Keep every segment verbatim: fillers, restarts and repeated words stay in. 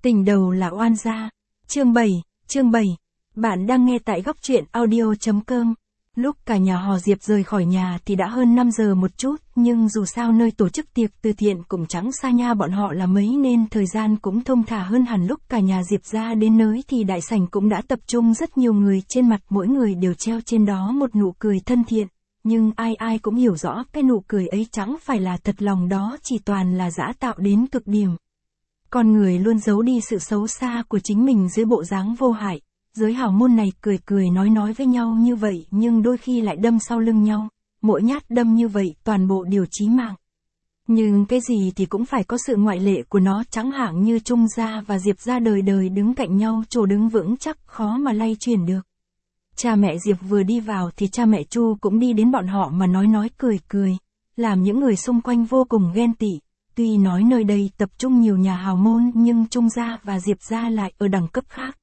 Tình đầu là oan gia. Chương bảy, chương bảy. Bạn đang nghe tại góc truyện audio chấm com. Lúc cả nhà họ Diệp rời khỏi nhà thì đã hơn năm giờ một chút, nhưng dù sao nơi tổ chức tiệc từ thiện cũng chẳng xa nhà bọn họ là mấy nên thời gian cũng thông thả hơn hẳn. Lúc cả nhà Diệp ra đến nơi thì đại sảnh cũng đã tập trung rất nhiều người, trên mặt mỗi người đều treo trên đó một nụ cười thân thiện. Nhưng ai ai cũng hiểu rõ cái nụ cười ấy chẳng phải là thật lòng, đó chỉ toàn là giả tạo đến cực điểm. Con người luôn giấu đi sự xấu xa của chính mình dưới bộ dáng vô hại. Giới hào môn này cười cười nói nói với nhau như vậy nhưng đôi khi lại đâm sau lưng nhau. Mỗi nhát đâm như vậy toàn bộ đều chí mạng. Nhưng cái gì thì cũng phải có sự ngoại lệ của nó, chẳng hạn như Trung gia và Diệp gia đời đời đứng cạnh nhau, chỗ đứng vững chắc khó mà lay chuyển được. Cha mẹ Diệp vừa đi vào thì cha mẹ Chu cũng đi đến bọn họ mà nói nói cười cười, làm những người xung quanh vô cùng ghen tị. Tuy nói nơi đây tập trung nhiều nhà hào môn nhưng Trung gia và Diệp gia lại ở đẳng cấp khác.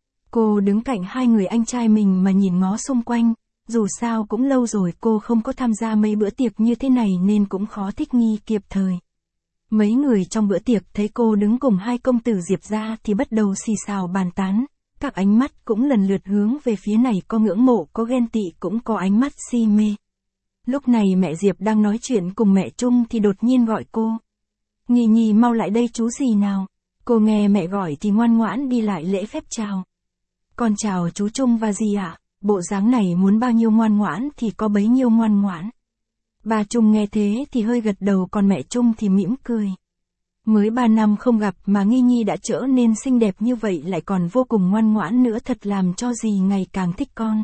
Cô đứng cạnh hai người anh trai mình mà nhìn ngó xung quanh, dù sao cũng lâu rồi cô không có tham gia mấy bữa tiệc như thế này nên cũng khó thích nghi kịp thời. Mấy người trong bữa tiệc thấy cô đứng cùng hai công tử Diệp gia thì bắt đầu xì xào bàn tán, các ánh mắt cũng lần lượt hướng về phía này, có ngưỡng mộ, có ghen tị, cũng có ánh mắt si mê. Lúc này mẹ Diệp đang nói chuyện cùng mẹ Trung thì đột nhiên gọi cô. Nhì nhì mau lại đây chú gì nào. Cô nghe mẹ gọi thì ngoan ngoãn đi lại lễ phép chào. Con chào chú Trung và dì ạ. À? Bộ dáng này muốn bao nhiêu ngoan ngoãn thì có bấy nhiêu ngoan ngoãn. Bà Trung nghe thế thì hơi gật đầu, còn mẹ Trung thì mỉm cười. Mới ba năm không gặp mà Nghi Nhi đã trở nên xinh đẹp như vậy, lại còn vô cùng ngoan ngoãn nữa, thật làm cho dì ngày càng thích con.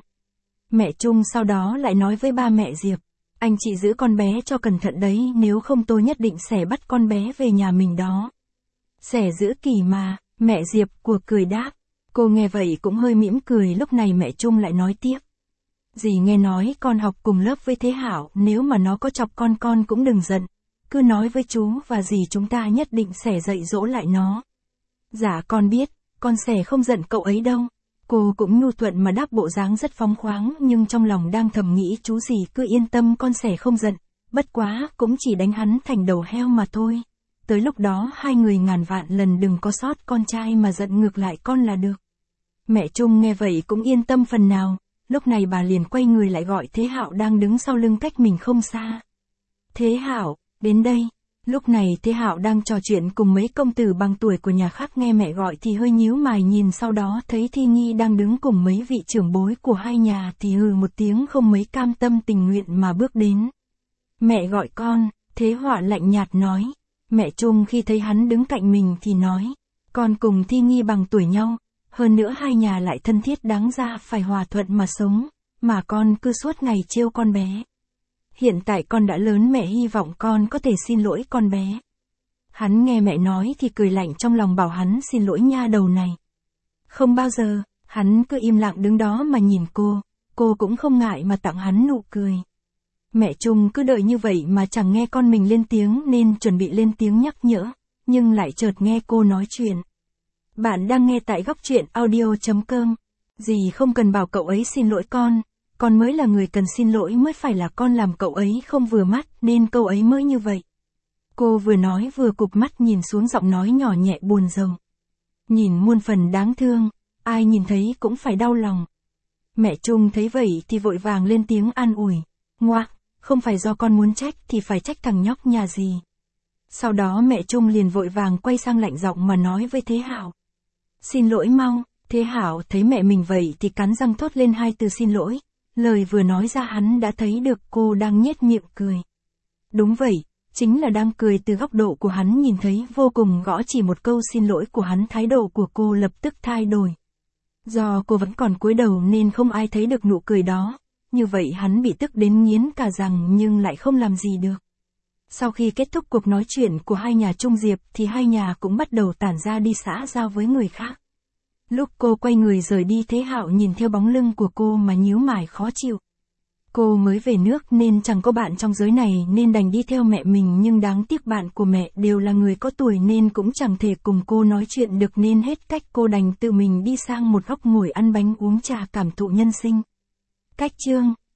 Mẹ Trung sau đó lại nói với ba mẹ Diệp. Anh chị giữ con bé cho cẩn thận đấy, nếu không tôi nhất định sẽ bắt con bé về nhà mình đó. Sẽ giữ kỳ mà, mẹ Diệp của cười đáp. Cô nghe vậy cũng hơi mỉm cười. Lúc này mẹ Trung lại nói tiếp. Dì nghe nói con học cùng lớp với Thế Hảo, nếu mà nó có chọc con con cũng đừng giận. Cứ nói với chú và dì chúng ta nhất định sẽ dạy dỗ lại nó. Dạ con biết, con sẽ không giận cậu ấy đâu. Cô cũng nhu thuận mà đáp, bộ dáng rất phóng khoáng nhưng trong lòng đang thầm nghĩ chú dì cứ yên tâm, con sẽ không giận. Bất quá cũng chỉ đánh hắn thành đầu heo mà thôi. Tới lúc đó hai người ngàn vạn lần đừng có sót con trai mà giận ngược lại con là được. Mẹ Trung nghe vậy cũng yên tâm phần nào. Lúc này bà liền quay người lại gọi Thế Hạo đang đứng sau lưng cách mình không xa. Thế Hạo, đến đây. Lúc này Thế Hạo đang trò chuyện cùng mấy công tử bằng tuổi của nhà khác, nghe mẹ gọi thì hơi nhíu mày nhìn, sau đó thấy Thi Nhi đang đứng cùng mấy vị trưởng bối của hai nhà thì hừ một tiếng, không mấy cam tâm tình nguyện mà bước đến. Mẹ gọi con, Thế Họa lạnh nhạt nói. Mẹ Trung khi thấy hắn đứng cạnh mình thì nói, con cùng Thi Nhi bằng tuổi nhau, hơn nữa hai nhà lại thân thiết, đáng ra phải hòa thuận mà sống, mà con cứ suốt ngày trêu con bé. Hiện tại con đã lớn, mẹ hy vọng con có thể xin lỗi con bé. Hắn nghe mẹ nói thì cười lạnh, trong lòng bảo hắn xin lỗi nha đầu này. Không bao giờ, hắn cứ im lặng đứng đó mà nhìn cô, cô cũng không ngại mà tặng hắn nụ cười. Mẹ Trung cứ đợi như vậy mà chẳng nghe con mình lên tiếng nên chuẩn bị lên tiếng nhắc nhở, nhưng lại chợt nghe cô nói chuyện. Bạn đang nghe tại góc truyện audio chấm com. Dì không cần bảo cậu ấy xin lỗi con, con mới là người cần xin lỗi, mới phải là con làm cậu ấy không vừa mắt nên cậu ấy mới như vậy. Cô vừa nói vừa cụp mắt nhìn xuống, giọng nói nhỏ nhẹ buồn rầu. Nhìn muôn phần đáng thương, ai nhìn thấy cũng phải đau lòng. Mẹ Trung thấy vậy thì vội vàng lên tiếng an ủi. Ngoa, không phải do con muốn trách thì phải trách thằng nhóc nhà dì. Sau đó mẹ Trung liền vội vàng quay sang lạnh giọng mà nói với Thế Hảo. Xin lỗi mau. Thế Hảo thấy mẹ mình vậy thì cắn răng thốt lên hai từ xin lỗi. Lời vừa nói ra hắn đã thấy được cô đang nhếch miệng cười. Đúng vậy, chính là đang cười. Từ góc độ của hắn nhìn thấy vô cùng gõ, chỉ một câu xin lỗi của hắn thái độ của cô lập tức thay đổi. Do cô vẫn còn cúi đầu nên không ai thấy được nụ cười đó. Như vậy hắn bị tức đến nghiến cả răng nhưng lại không làm gì được. Sau khi kết thúc cuộc nói chuyện của hai nhà Trung Diệp thì hai nhà cũng bắt đầu tản ra đi xã giao với người khác. Lúc cô quay người rời đi, Thế Hạo nhìn theo bóng lưng của cô mà nhíu mày khó chịu. Cô mới về nước nên chẳng có bạn trong giới này nên đành đi theo mẹ mình, nhưng đáng tiếc bạn của mẹ đều là người có tuổi nên cũng chẳng thể cùng cô nói chuyện được, nên hết cách cô đành tự mình đi sang một góc ngồi ăn bánh uống trà cảm thụ nhân sinh. Cách chương